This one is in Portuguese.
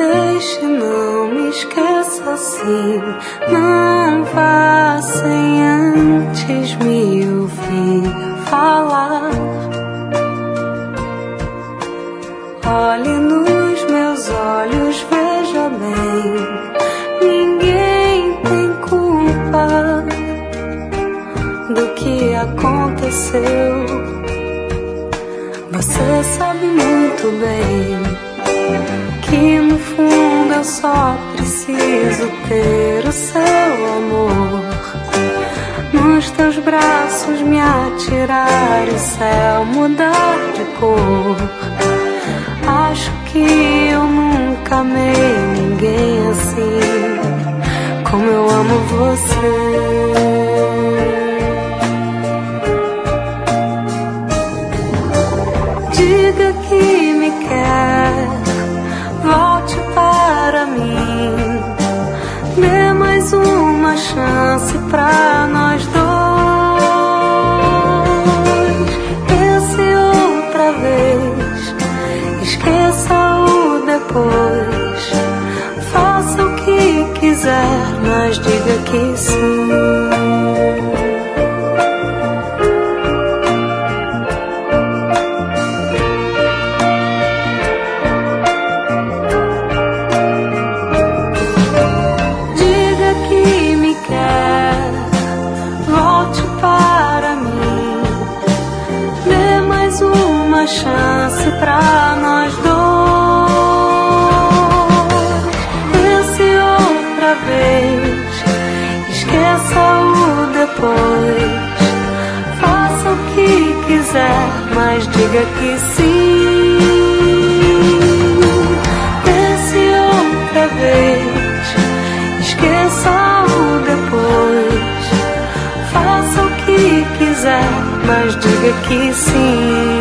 deixe, não me esqueça assim. Não vá sem antes me ouvir falar. Olhe nos meus olhos, veja bem, ninguém tem culpa do que aconteceu. Você sabe muito bem que no fundo eu só preciso ter o seu amor. Nos teus braços me atirar e o céu mudar de cor. Acho que eu nunca amei ninguém assim como eu amo você. Diga que me quer, volte para mim, dê mais uma chance pra nós dois. Pense outra vez, esqueça o depois. Faça o que quiser, mas diga que sim. Chance pra nós dois. Pense outra vez, esqueça o depois. Faça o que quiser, mas diga que sim. Pense outra vez, esqueça o depois. Faça o que quiser, mas diga que sim.